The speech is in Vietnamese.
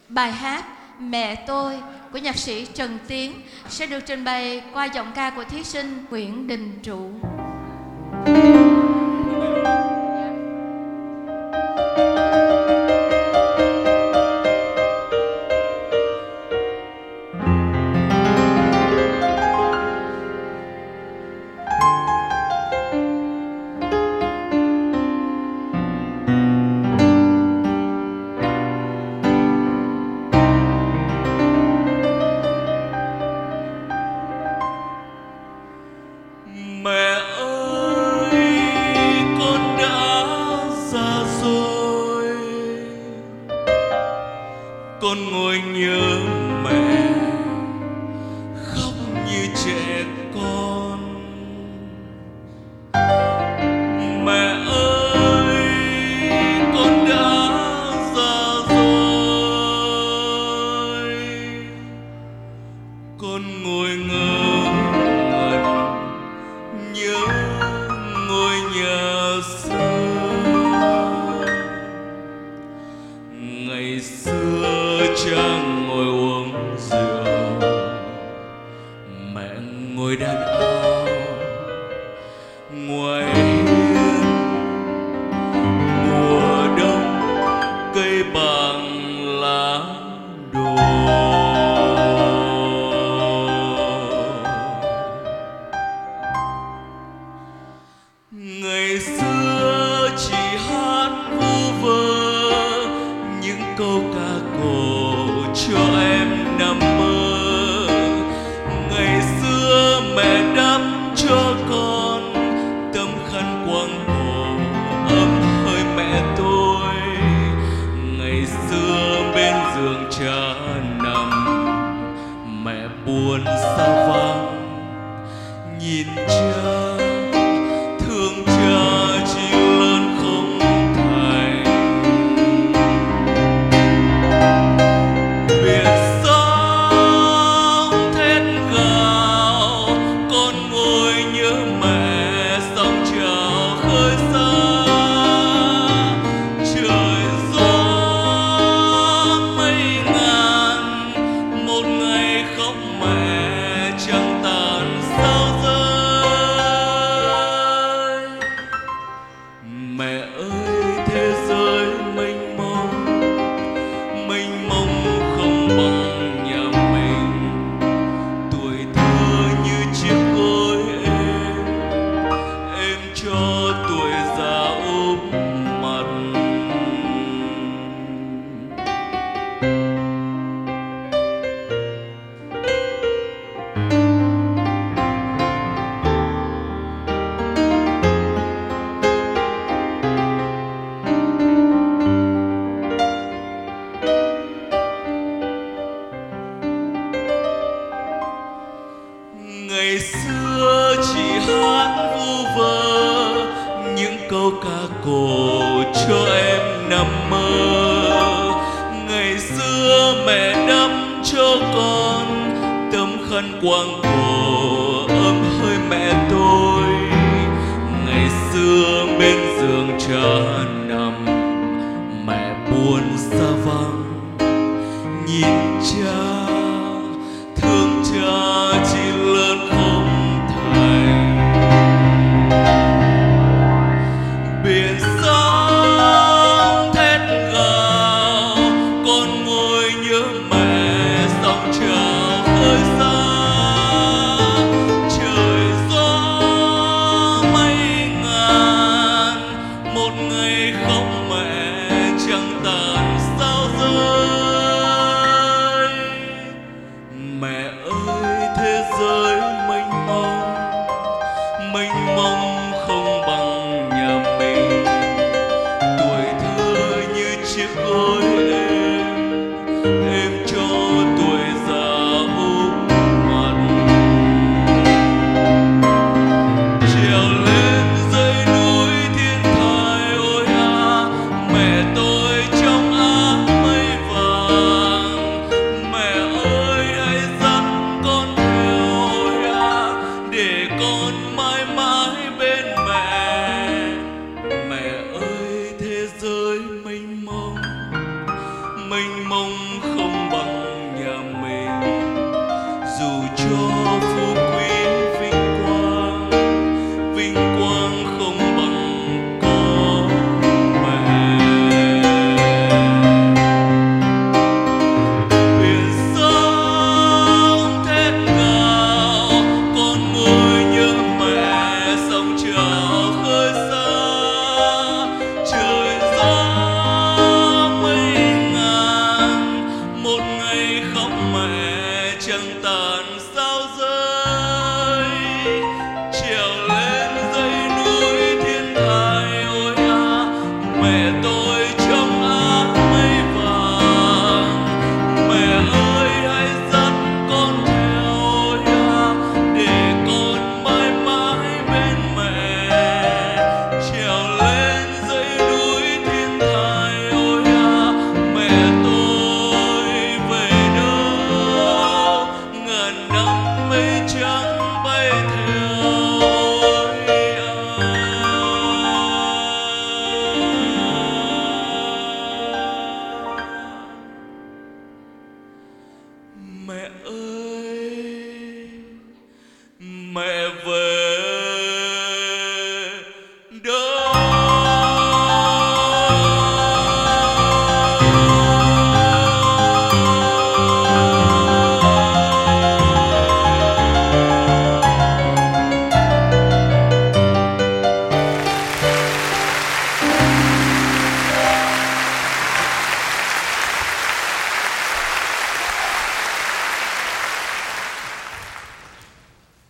Bài hát Mẹ Tôi của nhạc sĩ Trần Tiến sẽ được trình bày qua giọng ca của thí sinh Nguyễn Đình Trụ. Mẹ ơi, con đã già rồi, con ngồi nhớ mẹ, khóc như trẻ con. Mẹ ơi, con đã già rồi, con ngồi ngơ nhớ ngôi nhà xưa. Ngày xưa cha ngồi uống rượu, mẹ ngồi đan áo ngoài hiên. Mùa đông cây bằng lá đổ, ngày xưa chỉ hát vu vơ những câu ca cổ cho em nằm mơ. Ngày xưa mẹ đắp cho con tấm khăn quàng cổ ấm hơi mẹ tôi. Ngày xưa bên giường cha nằm, mẹ buồn sao vắng nhìn cha. Thương cha chỉ lớn không thành, biển sóng thét gào, con ngồi nhớ mẹ sóng trào khơi xa. Trời gió mây ngàn, một ngày khóc mẹ chẳng tàn sao rơi. Mẹ ơi, thế giới mênh mông không bằng nhà mình. Tuổi thơ như chiếc gối êm cho tuổi già ôm mặt. Ngày xưa chỉ hát vu vơ những câu ca cổ cho em nằm mơ. Ngày xưa mẹ đắp cho con tấm khăn quàng cổ ấm hơi mẹ tôi. Ngày xưa bên giường cha nằm, mẹ buồn xa vắng nhìn cha. Thương cha chỉ lớn không thành, biển sóng thét gào, con ngồi nhớ mẹ sóng trào khơi xa. Trời gió mây ngàn, một ngày khóc mẹ chẳng tàn sao rơi. Mẹ ơi, thế giới mênh mông không bằng nhà mình. Tuổi thơ như chiếc gối êm cho tuổi già ôm không bằng nhà mình, dù cho